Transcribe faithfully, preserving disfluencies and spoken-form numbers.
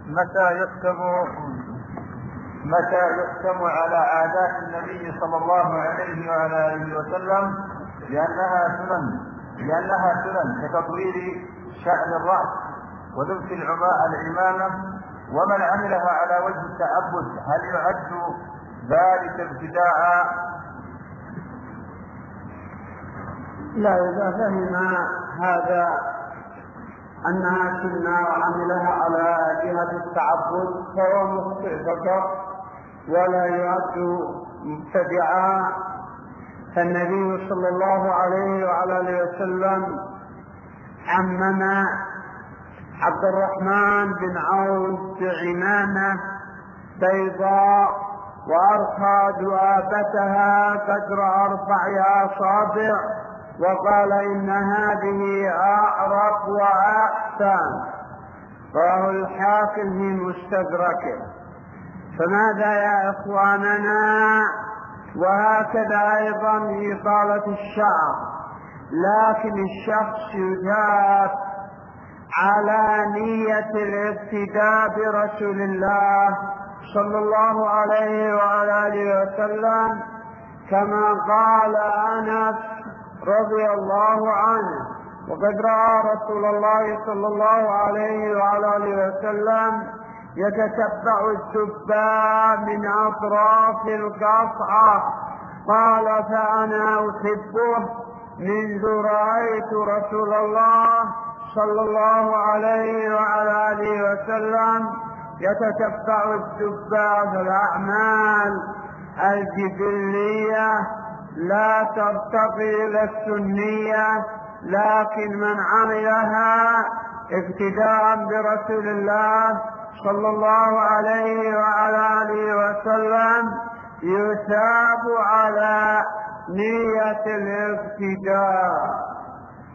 متى يختم متى يختم على عادات النبي صلى الله عليه وعلى آله وسلم لأنها سنن لأنها سنن كتطويل شعر الرأس ولبس العمامة، ومن عملها على وجه التعبد هل يعد ذلك ابتداعا؟ لا، إذا فهم هذا أنها سنة وعملها على جهة التعبد فهو مخطئ فقط ولا يعد مبتدعا. فالنبي صلى الله عليه وعلى آله وسلم عمم عبد الرحمن بن عوف بعمامة بيضاء وأرخى ذؤابتها قدر أربع أصابع وقال إن هذه أعرق وأحسن، رواه الحاكم في مستدركه. فماذا يا إخواننا؟ وهكذا أيضا إطالة الشعر، لكن الشخص يثاب على نية الاقتداء برسول الله صلى الله عليه وعلى آله وسلم، كما قال أنس رضي الله عنه: وقد رأى رسول الله صلى الله عليه وعلى آله وسلم يتتبع السباع من أطراف القصعة، قال: فأنا أحبه منذ رأيت رسول الله صلى الله عليه وعلى آله وسلم يتتبع السباع. فالأعمال الجبلية لا ترتقي إلى السنية، لكن من عملها اقتداء برسول الله صلى الله عليه وعلى آله وسلم يثاب على نية الاقتداء.